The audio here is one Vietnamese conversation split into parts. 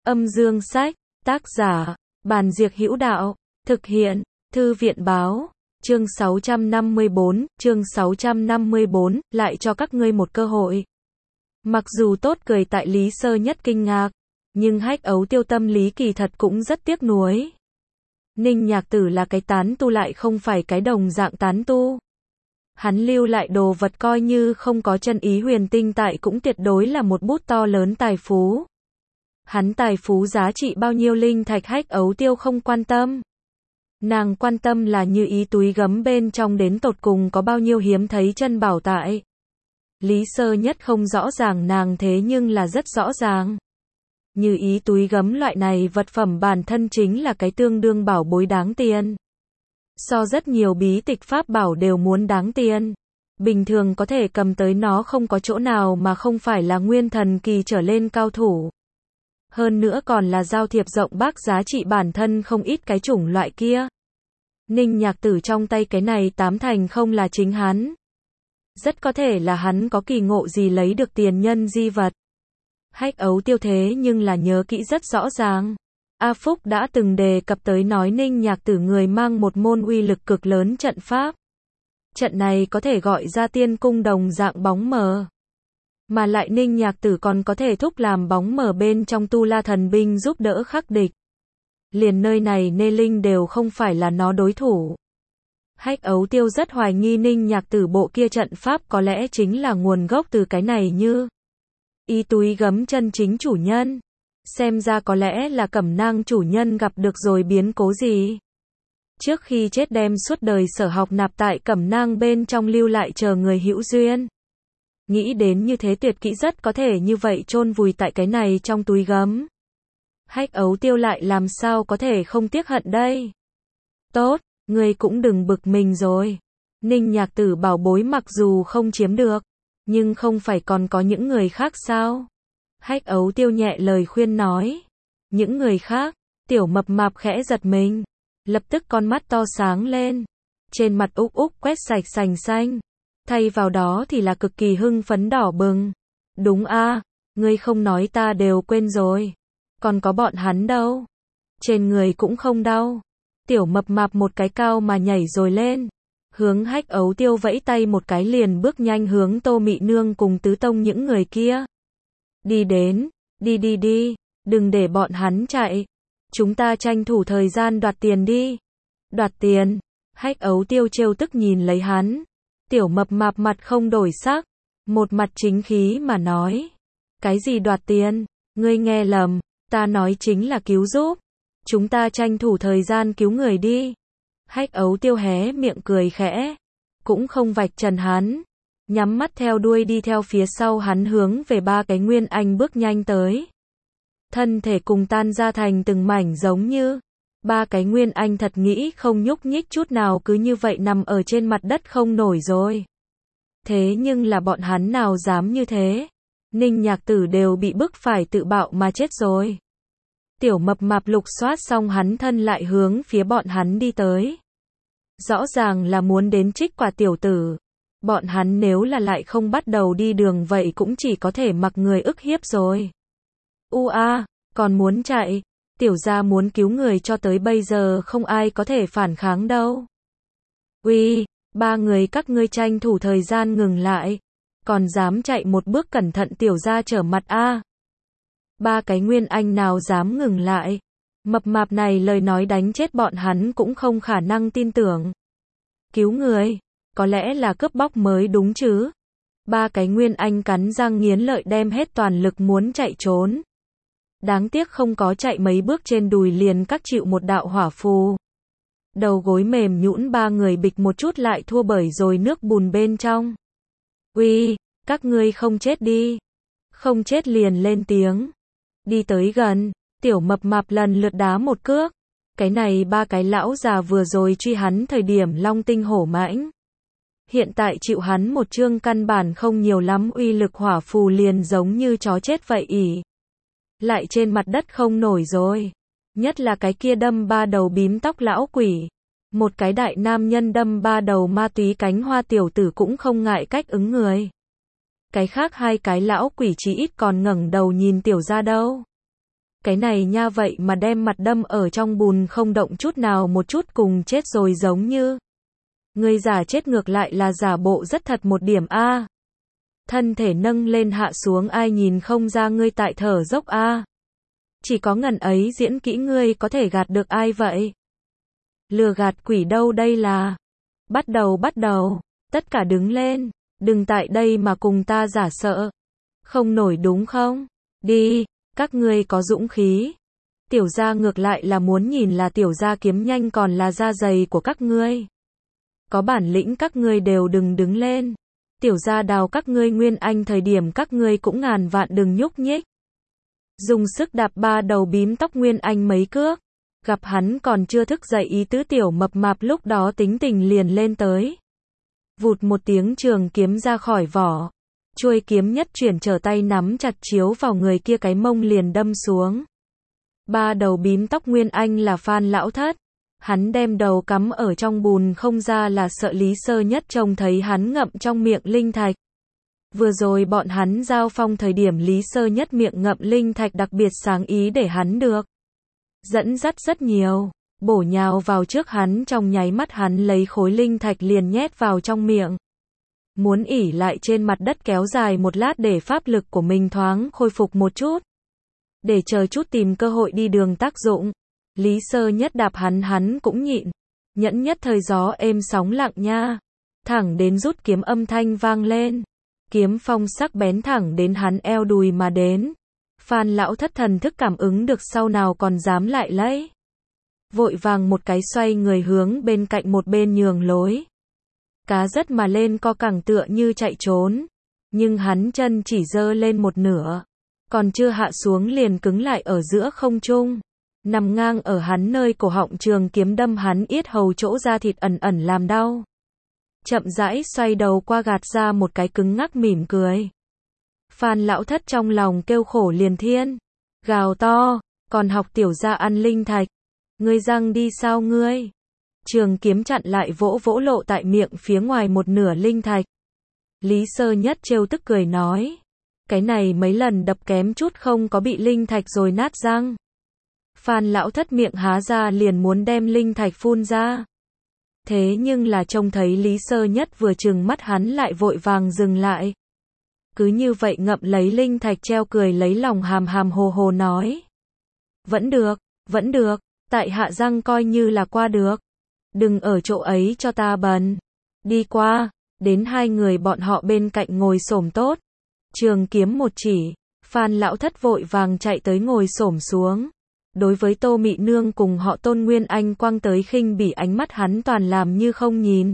Âm dương sách, tác giả, Bàn Diệc Hữu Đạo, thực hiện, Thư viện báo, chương 654, lại cho các ngươi một cơ hội. Mặc dù tốt cười tại Lý Sơ Nhất kinh ngạc, nhưng Hách Ấu Tiêu tâm lý kỳ thật cũng rất tiếc nuối. Ninh Nhạc Tử là cái tán tu lại không phải cái đồng dạng tán tu. Hắn lưu lại đồ vật coi như không có chân ý huyền tinh tại cũng tuyệt đối là một bút to lớn tài phú. Hắn tài phú giá trị bao nhiêu linh thạch Hách Ấu Tiêu không quan tâm. Nàng quan tâm là Như Ý túi gấm bên trong đến tột cùng có bao nhiêu hiếm thấy chân bảo tại. Lý Sơ Nhất không rõ ràng nàng thế nhưng là rất rõ ràng. Như Ý túi gấm loại này vật phẩm bản thân chính là cái tương đương bảo bối đáng tiền. So rất nhiều bí tịch pháp bảo đều muốn đáng tiền. Bình thường có thể cầm tới nó không có chỗ nào mà không phải là nguyên thần kỳ trở lên cao thủ. Hơn nữa còn là giao thiệp rộng bác giá trị bản thân không ít cái chủng loại kia. Ninh Nhạc Tử trong tay cái này tám thành không là chính hắn. Rất có thể là hắn có kỳ ngộ gì lấy được tiền nhân di vật. Hách Ấu Tiêu thế nhưng là nhớ kỹ rất rõ ràng. A Phúc đã từng đề cập tới nói Ninh Nhạc Tử người mang một môn uy lực cực lớn trận pháp. Trận này có thể gọi ra tiên cung đồng dạng bóng mờ. Mà lại Ninh Nhạc Tử còn có thể thúc làm bóng mờ bên trong tu la thần binh giúp đỡ khắc địch. Liền nơi này Nê Linh đều không phải là nó đối thủ. Hách Ấu Tiêu rất hoài nghi Ninh Nhạc Tử bộ kia trận pháp có lẽ chính là nguồn gốc từ cái này Như Ý túi gấm chân chính chủ nhân. Xem ra có lẽ là Cẩm Nang chủ nhân gặp được rồi biến cố gì. Trước khi chết đem suốt đời sở học nạp tại Cẩm Nang bên trong lưu lại chờ người hữu duyên. Nghĩ đến như thế tuyệt kỹ rất có thể như vậy chôn vùi tại cái này trong túi gấm. Hách Ấu Tiêu lại làm sao có thể không tiếc hận đây. Tốt, ngươi cũng đừng bực mình rồi. Ninh Nhạc Tử bảo bối mặc dù không chiếm được, nhưng không phải còn có những người khác sao? Hách Ấu Tiêu nhẹ lời khuyên nói. Những người khác, tiểu mập mạp khẽ giật mình. Lập tức con mắt to sáng lên. Trên mặt úc úc quét sạch sành xanh. Thay vào đó thì là cực kỳ hưng phấn đỏ bừng. Đúng a, ngươi không nói ta đều quên rồi. Còn có bọn hắn đâu? Trên người cũng không đau. Tiểu mập mạp một cái cao mà nhảy rồi lên. Hướng Hách Ấu Tiêu vẫy tay một cái liền bước nhanh hướng Tô Mị Nương cùng Tứ Tông những người kia. Đi đến, đi, đừng để bọn hắn chạy. Chúng ta tranh thủ thời gian đoạt tiền đi. Đoạt tiền? Hách Ấu Tiêu trêu tức nhìn lấy hắn. Tiểu mập mạp mặt không đổi sắc, một mặt chính khí mà nói. Cái gì đoạt tiền? Ngươi nghe lầm, ta nói chính là cứu giúp. Chúng ta tranh thủ thời gian cứu người đi. Hách Ấu Tiêu hé miệng cười khẽ, cũng không vạch trần hắn, nhắm mắt theo đuôi đi theo phía sau hắn hướng về ba cái Nguyên Anh bước nhanh tới. Thân thể cùng tan ra thành từng mảnh giống như ba cái Nguyên Anh thật nghĩ không nhúc nhích chút nào cứ như vậy nằm ở trên mặt đất không nổi rồi. Thế nhưng là bọn hắn nào dám như thế. Ninh Nhạc Tử đều bị bức phải tự bạo mà chết rồi. Tiểu mập mạp lục soát xong hắn thân lại hướng phía bọn hắn đi tới. Rõ ràng là muốn đến trích quả tiểu tử. Bọn hắn nếu là lại không bắt đầu đi đường vậy cũng chỉ có thể mặc người ức hiếp rồi. Còn muốn chạy. Tiểu gia muốn cứu người cho tới bây giờ không ai có thể phản kháng đâu. Uy, ba người các ngươi tranh thủ thời gian ngừng lại. Còn dám chạy một bước cẩn thận tiểu gia trở mặt a. Ba cái Nguyên Anh nào dám ngừng lại. Mập mạp này lời nói đánh chết bọn hắn cũng không khả năng tin tưởng. Cứu người, có lẽ là cướp bóc mới đúng chứ. Ba cái Nguyên Anh cắn răng nghiến lợi đem hết toàn lực muốn chạy trốn. Đáng tiếc không có chạy mấy bước trên đùi liền các chịu một đạo hỏa phù. Đầu gối mềm nhũn ba người bịch một chút lại thua bởi rồi nước bùn bên trong. Uy, các ngươi không chết đi. Không chết liền lên tiếng. Đi tới gần, tiểu mập mạp lần lượt đá một cước. Cái này ba cái lão già vừa rồi truy hắn thời điểm long tinh hổ mãnh. Hiện tại chịu hắn một chương căn bản không nhiều lắm uy lực hỏa phù liền giống như chó chết vậy ỉ. Lại trên mặt đất không nổi rồi. Nhất là cái kia đâm ba đầu bím tóc lão quỷ. Một cái đại nam nhân đâm ba đầu ma túy cánh hoa tiểu tử cũng không ngại cách ứng người. Cái khác hai cái lão quỷ chí ít còn ngẩng đầu nhìn tiểu gia đâu. Cái này nha, vậy mà đem mặt đâm ở trong bùn không động chút nào, một chút cùng chết rồi giống như. Ngươi giả chết ngược lại là giả bộ rất thật một điểm a. Thân thể nâng lên hạ xuống, ai nhìn không ra ngươi tại thở dốc a. Chỉ có ngần ấy diễn kỹ ngươi có thể gạt được ai vậy? Lừa gạt quỷ đâu đây là. Bắt đầu, tất cả đứng lên, đừng tại đây mà cùng ta giả sợ. Không nổi đúng không? Đi, các ngươi có dũng khí. Tiểu gia ngược lại là muốn nhìn là tiểu gia kiếm nhanh còn là da dày của các ngươi. Có bản lĩnh các ngươi đều đừng đứng lên. Tiểu gia đào các ngươi nguyên anh thời điểm các ngươi cũng ngàn vạn đừng nhúc nhích. Dùng sức đạp ba đầu bím tóc nguyên anh mấy cước. Gặp hắn còn chưa thức dậy, ý tứ tiểu mập mạp lúc đó tính tình liền lên tới. Vụt một tiếng, trường kiếm ra khỏi vỏ. Chuôi kiếm nhất chuyển, trở tay nắm chặt chiếu vào người kia, cái mông liền đâm xuống. Ba đầu bím tóc nguyên anh là Phan Lão Thất. Hắn đem đầu cắm ở trong bùn không ra là sợ Lý Sơ Nhất trông thấy hắn ngậm trong miệng linh thạch. Vừa rồi bọn hắn giao phong thời điểm Lý Sơ Nhất miệng ngậm linh thạch đặc biệt sáng ý để hắn được dẫn dắt rất nhiều, bổ nhào vào trước hắn, trong nháy mắt hắn lấy khối linh thạch liền nhét vào trong miệng. Muốn ỉ lại trên mặt đất kéo dài một lát để pháp lực của mình thoáng khôi phục một chút. Để chờ chút tìm cơ hội đi đường tác dụng. Lý Sơ Nhất đạp hắn cũng nhịn. Nhẫn nhất thời gió êm sóng lặng nha. Thẳng đến rút kiếm âm thanh vang lên. Kiếm phong sắc bén thẳng đến hắn eo đùi mà đến. Phan Lão Thất thần thức cảm ứng được sau nào còn dám lại lấy. Vội vàng một cái xoay người hướng bên cạnh một bên nhường lối. Cá rất mà lên co cẳng tựa như chạy trốn. Nhưng hắn chân chỉ giơ lên một nửa. Còn chưa hạ xuống liền cứng lại ở giữa không trung. Nằm ngang ở hắn nơi cổ họng, trường kiếm đâm hắn yết hầu chỗ da thịt ẩn ẩn làm đau. Chậm rãi xoay đầu qua, gạt ra một cái cứng ngắc mỉm cười. Phan Lão Thất trong lòng kêu khổ liền thiên. Gào to, còn học tiểu gia ăn linh thạch. Ngươi răng đi sao ngươi? Trường kiếm chặn lại, vỗ vỗ lộ tại miệng phía ngoài một nửa linh thạch. Lý Sơ Nhất trêu tức cười nói. Cái này mấy lần đập kém chút không có bị linh thạch rồi nát răng. Phan Lão Thất miệng há ra liền muốn đem linh thạch phun ra. Thế nhưng là trông thấy Lý Sơ Nhất vừa trừng mắt, hắn lại vội vàng dừng lại. Cứ như vậy ngậm lấy linh thạch treo cười lấy lòng, hàm hàm hồ hồ nói. Vẫn được, tại hạ răng coi như là qua được. Đừng ở chỗ ấy cho ta bần. Đi qua, đến hai người bọn họ bên cạnh ngồi xổm tốt. Trường kiếm một chỉ, Phan Lão Thất vội vàng chạy tới ngồi xổm xuống. Đối với Tô Mị Nương cùng họ Tôn Nguyên Anh quăng tới khinh bỉ ánh mắt, hắn toàn làm như không nhìn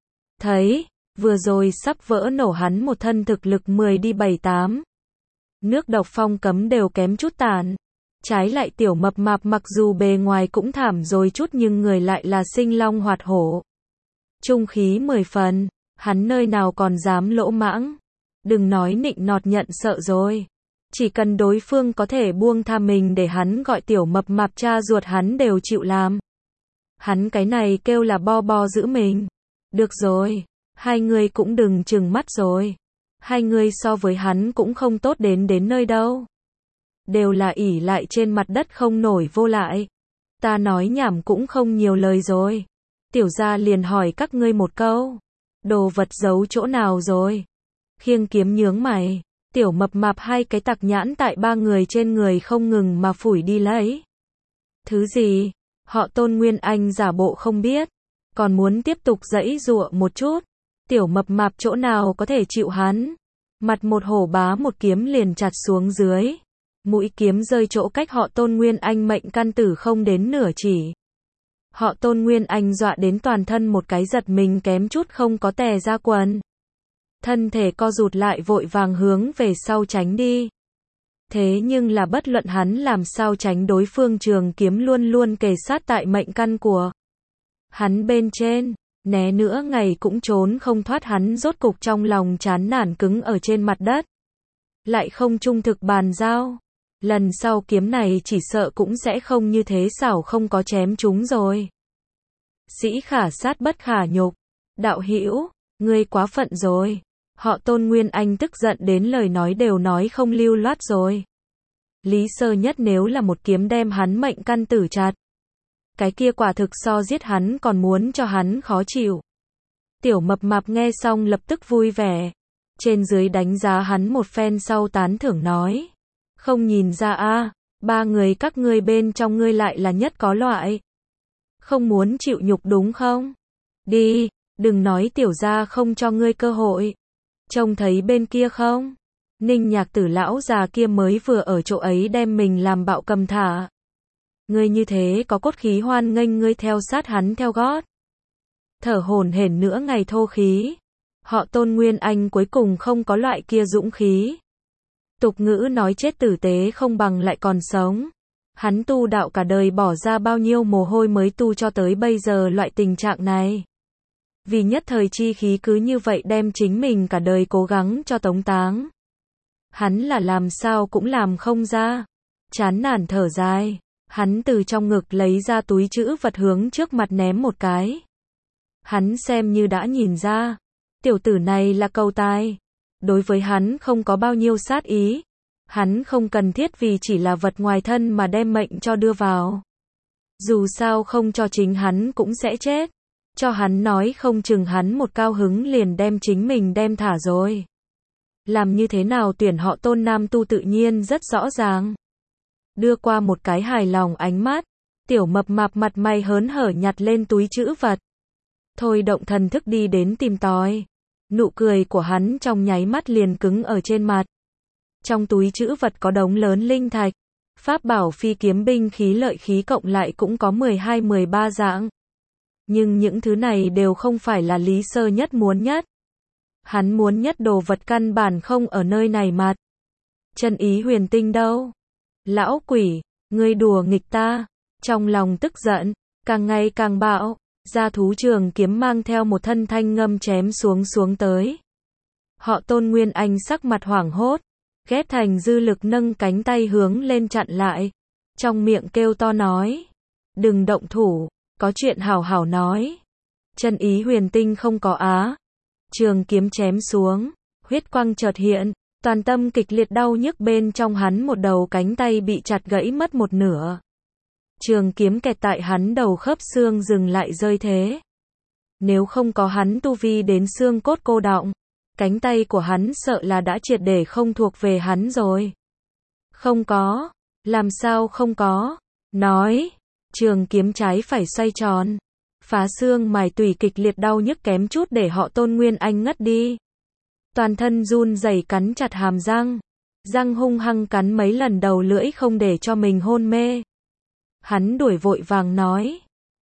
thấy. Vừa rồi sắp vỡ nổ hắn một thân thực lực 10 đi 7-8. Nước độc phong cấm đều kém chút tàn. Trái lại tiểu mập mạp mặc dù bề ngoài cũng thảm rồi chút nhưng người lại là sinh long hoạt hổ. Trung khí 10 phần, hắn nơi nào còn dám lỗ mãng. Đừng nói nịnh nọt nhận sợ rồi. Chỉ cần đối phương có thể buông tha mình để hắn gọi tiểu mập mạp cha ruột hắn đều chịu làm. Hắn cái này kêu là bo bo giữ mình. Được rồi, hai người cũng đừng trừng mắt rồi. Hai người so với hắn cũng không tốt đến nơi đâu. Đều là ỉ lại trên mặt đất không nổi vô lại. Ta nói nhảm cũng không nhiều lời rồi. Tiểu gia liền hỏi các ngươi một câu. Đồ vật giấu chỗ nào rồi? Khiêng kiếm nhướng mày. Tiểu mập mạp hai cái tặc nhãn tại ba người trên người không ngừng mà phủi đi lấy. Thứ gì? Họ Tôn Nguyên Anh giả bộ không biết. Còn muốn tiếp tục giãy giụa một chút. Tiểu mập mạp chỗ nào có thể chịu hắn. Mặt một hổ bá một kiếm liền chặt xuống dưới. Mũi kiếm rơi chỗ cách họ Tôn Nguyên Anh mệnh căn tử không đến nửa chỉ. Họ Tôn Nguyên Anh dọa đến toàn thân một cái giật mình kém chút không có tè ra quần. Thân thể co rụt lại vội vàng hướng về sau tránh đi. Thế nhưng là bất luận hắn làm sao tránh, đối phương trường kiếm luôn luôn kề sát tại mệnh căn của hắn bên trên. Né nữa ngày cũng trốn không thoát, hắn rốt cục trong lòng chán nản cứng ở trên mặt đất. Lại không trung thực bàn giao. Lần sau kiếm này chỉ sợ cũng sẽ không như thế, xảo không có chém chúng rồi. Sĩ khả sát bất khả nhục. Đạo hữu, ngươi quá phận rồi. Họ Tôn Nguyên Anh tức giận đến lời nói đều nói không lưu loát rồi. Lý Sơ Nhất nếu là một kiếm đem hắn mệnh căn tử chặt, cái kia quả thực so giết hắn còn muốn cho hắn khó chịu. Tiểu Mập Mạp nghe xong lập tức vui vẻ, trên dưới đánh giá hắn một phen sau tán thưởng nói, không nhìn ra a, ba người các ngươi bên trong ngươi lại là nhất có loại. Không muốn chịu nhục đúng không? Đi, đừng nói tiểu gia không cho ngươi cơ hội. Trông thấy bên kia không? Ninh Nhạc Tử lão già kia mới vừa ở chỗ ấy đem mình làm bạo cầm thả. Ngươi như thế có cốt khí hoan nghênh ngươi theo sát hắn theo gót. Thở hổn hển nữa ngày thô khí. Họ Tôn Nguyên Anh cuối cùng không có loại kia dũng khí. Tục ngữ nói chết tử tế không bằng lại còn sống. Hắn tu đạo cả đời bỏ ra bao nhiêu mồ hôi mới tu cho tới bây giờ loại tình trạng này. Vì nhất thời chi khí cứ như vậy đem chính mình cả đời cố gắng cho tống táng. Hắn là làm sao cũng làm không ra. Chán nản thở dài. Hắn từ trong ngực lấy ra túi trữ vật hướng trước mặt ném một cái. Hắn xem như đã nhìn ra. Tiểu tử này là cầu tài. Đối với hắn không có bao nhiêu sát ý. Hắn không cần thiết vì chỉ là vật ngoài thân mà đem mệnh cho đưa vào. Dù sao không cho chính hắn cũng sẽ chết. Cho hắn nói không chừng hắn một cao hứng liền đem chính mình đem thả rồi. Làm như thế nào tuyển họ Tôn nam tu tự nhiên rất rõ ràng. Đưa qua một cái hài lòng ánh mắt. Tiểu Mập Mạp mặt mày hớn hở nhặt lên túi trữ vật. Thôi động thần thức đi đến tìm tòi. Nụ cười của hắn trong nháy mắt liền cứng ở trên mặt. Trong túi trữ vật có đống lớn linh thạch. Pháp bảo phi kiếm binh khí lợi khí cộng lại cũng có 12-13 dạng. Nhưng những thứ này đều không phải là Lý Sơ Nhất muốn nhất. Hắn muốn nhất đồ vật căn bản không ở nơi này mặt. Chân ý huyền tinh đâu? Lão quỷ, ngươi đùa nghịch ta. Trong lòng tức giận, càng ngày càng bạo. Ra thú trường kiếm mang theo một thân thanh ngâm chém xuống tới. Họ Tôn Nguyên Anh sắc mặt hoảng hốt, ghép thành dư lực nâng cánh tay hướng lên chặn lại. Trong miệng kêu to nói, đừng động thủ, có chuyện hảo hảo nói. Chân ý huyền tinh không có á. Trường kiếm chém xuống, huyết quang chợt hiện, toàn tâm kịch liệt đau nhức bên trong hắn một đầu cánh tay bị chặt gãy mất một nửa. Trường kiếm kẹt tại hắn đầu khớp xương dừng lại rơi thế. Nếu không có hắn tu vi đến xương cốt cô đọng, cánh tay của hắn sợ là đã triệt để không thuộc về hắn rồi. Không có, làm sao không có, nói, trường kiếm trái phải xoay tròn, phá xương mài tủy kịch liệt đau nhức kém chút để họ Tôn Nguyên Anh ngất đi. Toàn thân run rẩy cắn chặt hàm răng, răng hung hăng cắn mấy lần đầu lưỡi không để cho mình hôn mê. Hắn đuổi vội vàng nói,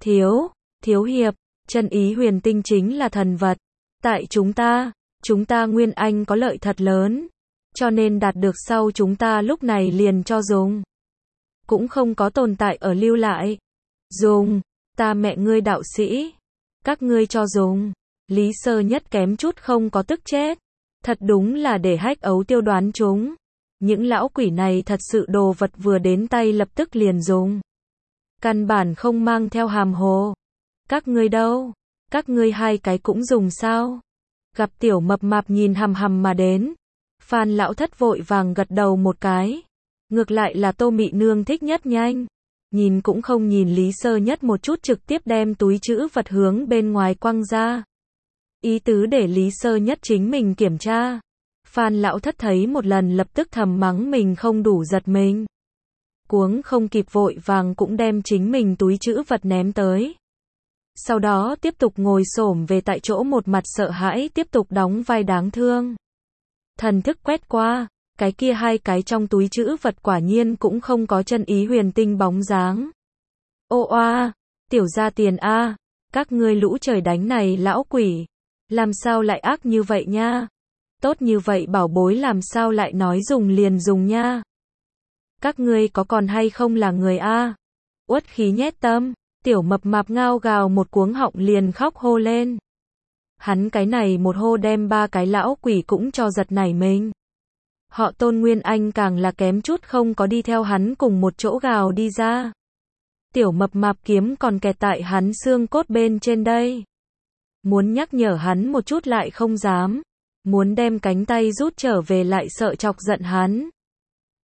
thiếu hiệp, chân ý huyền tinh chính là thần vật. Tại chúng ta Nguyên Anh có lợi thật lớn, cho nên đạt được sau chúng ta lúc này liền cho dùng. Cũng không có tồn tại ở lưu lại. Dùng, ta mẹ ngươi đạo sĩ. Các ngươi cho dùng. Lý Sơ Nhất kém chút không có tức chết. Thật đúng là để hách ấu tiêu đoán chúng. Những lão quỷ này thật sự đồ vật vừa đến tay lập tức liền dùng. Căn bản không mang theo hàm hồ. Các ngươi đâu? Các ngươi hai cái cũng dùng sao? Gặp Tiểu Mập Mạp nhìn hằm hằm mà đến. Phan lão thất vội vàng gật đầu một cái. Ngược lại là Tô Mị Nương thích nhất nhanh. Nhìn cũng không nhìn Lý Sơ Nhất một chút trực tiếp đem túi trữ vật hướng bên ngoài quăng ra. Ý tứ để Lý Sơ Nhất chính mình kiểm tra. Phan lão thất thấy một lần lập tức thầm mắng mình không đủ giật mình. Cuống không kịp vội vàng cũng đem chính mình túi trữ vật ném tới. Sau đó tiếp tục ngồi xổm về tại chỗ một mặt sợ hãi tiếp tục đóng vai đáng thương. Thần thức quét qua, cái kia hai cái trong túi trữ vật quả nhiên cũng không có chân ý huyền tinh bóng dáng. Ô oa, tiểu gia tiền a, các ngươi lũ trời đánh này lão quỷ, làm sao lại ác như vậy nha? Tốt như vậy bảo bối làm sao lại nói dùng liền dùng nha? Các ngươi có còn hay không là người a? Uất khí nhét tâm. Tiểu Mập Mạp ngao gào một cuống họng liền khóc hô lên. Hắn cái này một hô đem ba cái lão quỷ cũng cho giật nảy mình. Họ Tôn Nguyên Anh càng là kém chút không có đi theo hắn cùng một chỗ gào đi ra. Tiểu Mập Mạp kiếm còn kẹt tại hắn xương cốt bên trên đây. Muốn nhắc nhở hắn một chút lại không dám. Muốn đem cánh tay rút trở về lại sợ chọc giận hắn.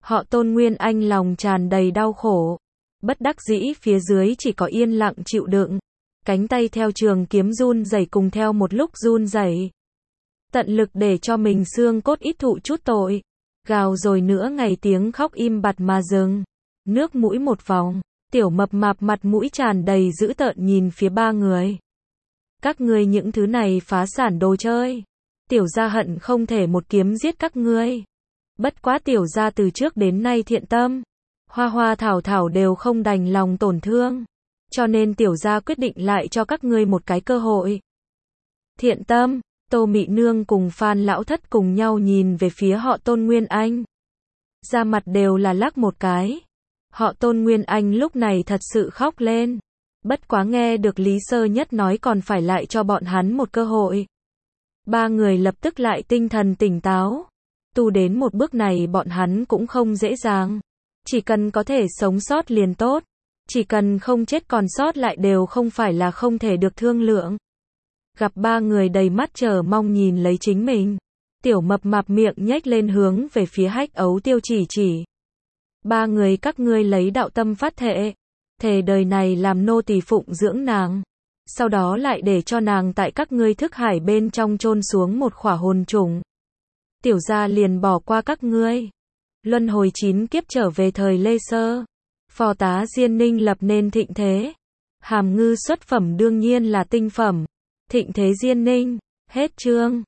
Họ Tôn Nguyên Anh lòng tràn đầy đau khổ. Bất đắc dĩ phía dưới chỉ có yên lặng chịu đựng. Cánh tay theo trường kiếm run rẩy cùng theo một lúc run rẩy. Tận lực để cho mình xương cốt ít thụ chút tội. Gào rồi nữa ngày tiếng khóc im bặt mà dừng. Nước mũi một vòng. Tiểu mập mạp mặt mũi tràn đầy dữ tợn nhìn phía ba người. Các ngươi những thứ này phá sản đồ chơi. Tiểu gia hận không thể một kiếm giết các ngươi. Bất quá tiểu gia từ trước đến nay thiện tâm. Hoa hoa thảo thảo đều không đành lòng tổn thương. Cho nên tiểu gia quyết định lại cho các ngươi một cái cơ hội. Thiện tâm, Tô Mị Nương cùng Phan Lão Thất cùng nhau nhìn về phía họ Tôn Nguyên Anh. Da mặt đều là lắc một cái. Họ Tôn Nguyên Anh lúc này thật sự khóc lên. Bất quá nghe được Lý Sơ Nhất nói còn phải lại cho bọn hắn một cơ hội. Ba người lập tức lại tinh thần tỉnh táo. Tu đến một bước này bọn hắn cũng không dễ dàng. Chỉ cần có thể sống sót liền tốt. Chỉ cần không chết còn sót lại đều không phải là không thể được thương lượng. Gặp ba người đầy mắt chờ mong nhìn lấy chính mình. Tiểu mập mạp miệng nhếch lên hướng về phía Hách Ấu Tiêu chỉ. Ba người các ngươi lấy đạo tâm phát thệ. Thề đời này làm nô tỳ phụng dưỡng nàng. Sau đó lại để cho nàng tại các ngươi thức hải bên trong chôn xuống một khỏa hồn trùng. Tiểu gia liền bỏ qua các ngươi. Luân hồi 9 kiếp trở về thời Lê Sơ. Phò tá Diên Ninh lập nên thịnh thế. Hàm Ngư xuất phẩm đương nhiên là tinh phẩm. Thịnh thế Diên Ninh. Hết chương.